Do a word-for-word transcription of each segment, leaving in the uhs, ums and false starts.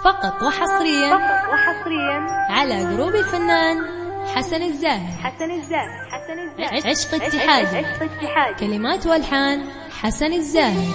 فقط وحصريا فقط وحصريا على جروب الفنان حسن الزاهر. حسن الزاهر حسن الزاهر عشق اتحادي. عشق اتحادي. كلمات والحان حسن الزاهر.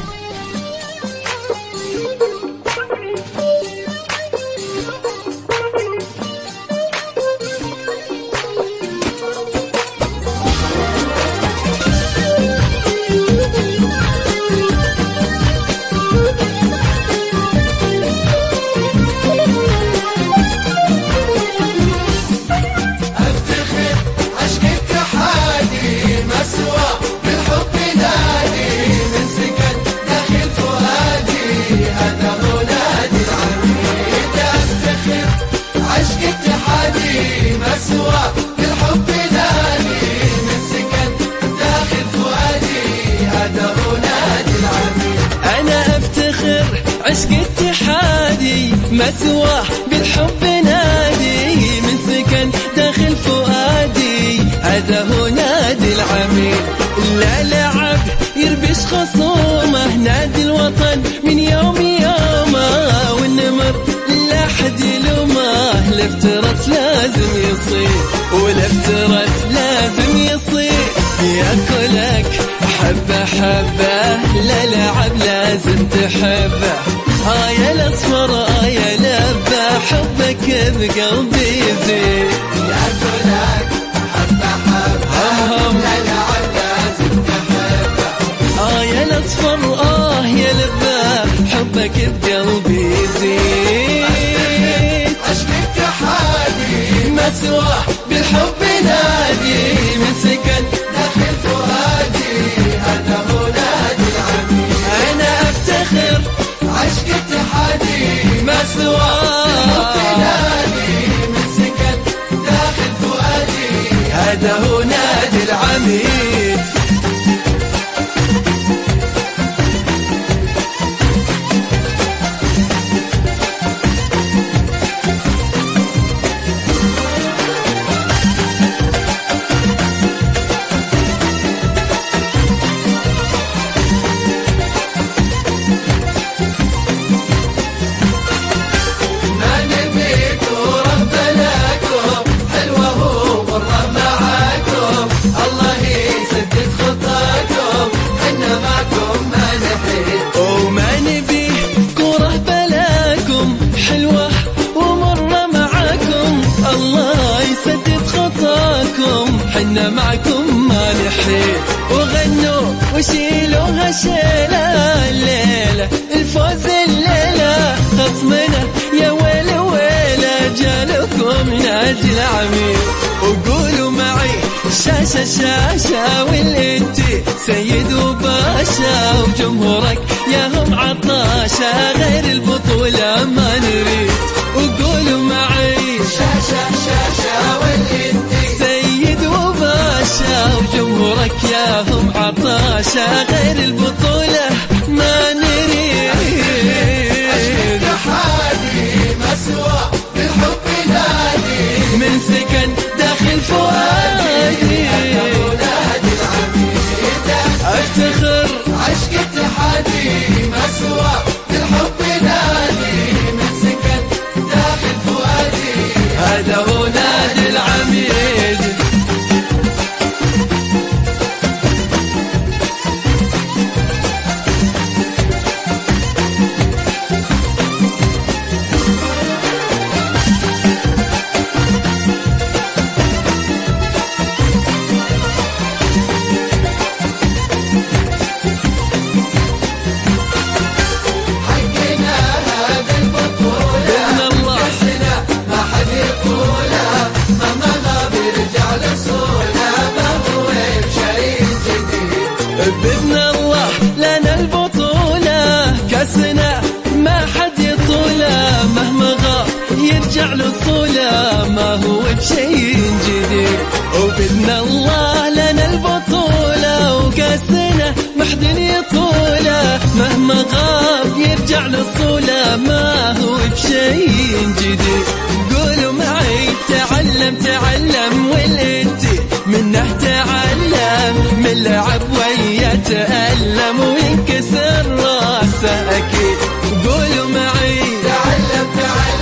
عشق اتحادي مسواه بالحب نادي من سكن داخل فؤادي هذا هو نادي العميد. لا لعب يربش خصومه نادي الوطن من يوم يومه والنمر لا حد يلومه الافتراس لازم يصير والافتراس لازم يصير ياكلك حبة حبة لا لعب لازم تحبه. آه يا الأصفر آه يا لبة حبك بقلبي يزيد ياكلك حبة حبة لا لعب لازم تحبه. آه يا الأصفر آه يا لبة حبك بقلبي يزيد. عشق اتحادي مسواه بالحب نادي من سكن داخل فؤادي هذا هو نادي العميد. أنا أفتخر عشق اتحادي مسواه بالحب نادي من سكن داخل فؤادي هذا هو نادي العميد. حنا معكم ما نحيد وغنوا وشيلوها شيلة الليلة الفوز الليلة خصمنا يا ويل ويلة جالكم نادي العميد. وقولوا معي شاشة شاشة والانتي سيد وباشا وجمهورك يا هم عطاشة غير البطولة ما نريد. وقولوا معي شاشة شاشة والانتي سيد وباشا وجمهورك يا هم عطاشة غير البطولة ما نريد. عشق اتحادي مسواه بالحب نادي من سكن داخل فؤادي هذا هو نادي العميد. افتخر عشق اتحادي مسواه بالحب نادي من سكن داخل فؤادي هذا هو نادي العميد. بإذن الله لنا البطولة كاسنا ما حد يطوله مهما غاب يرجع لصوله ما هو بشيء جديد. وبإذن الله لنا البطولة وكاسنا ما حد يطوله مهما غاب يرجع لصوله ما هو بشيء جديد. قولوا معي تعلم تعلم والانتي منه تعلم من لعب ويا تألم وينكسر راسه أكيد. قولوا معي تعلم تعلم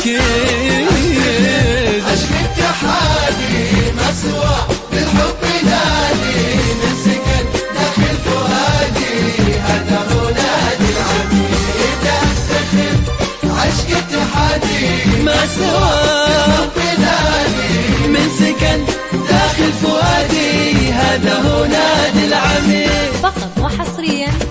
أكيد. عشق اتحادي ما سوى بالحب نادي من سكن داخل فؤادي هذا هو نادي العميد. افتخر عشق اتحادي ما سوى بالحب نادي من سكن داخل فؤادي هذا هو نادي العميد. فقط وحصريا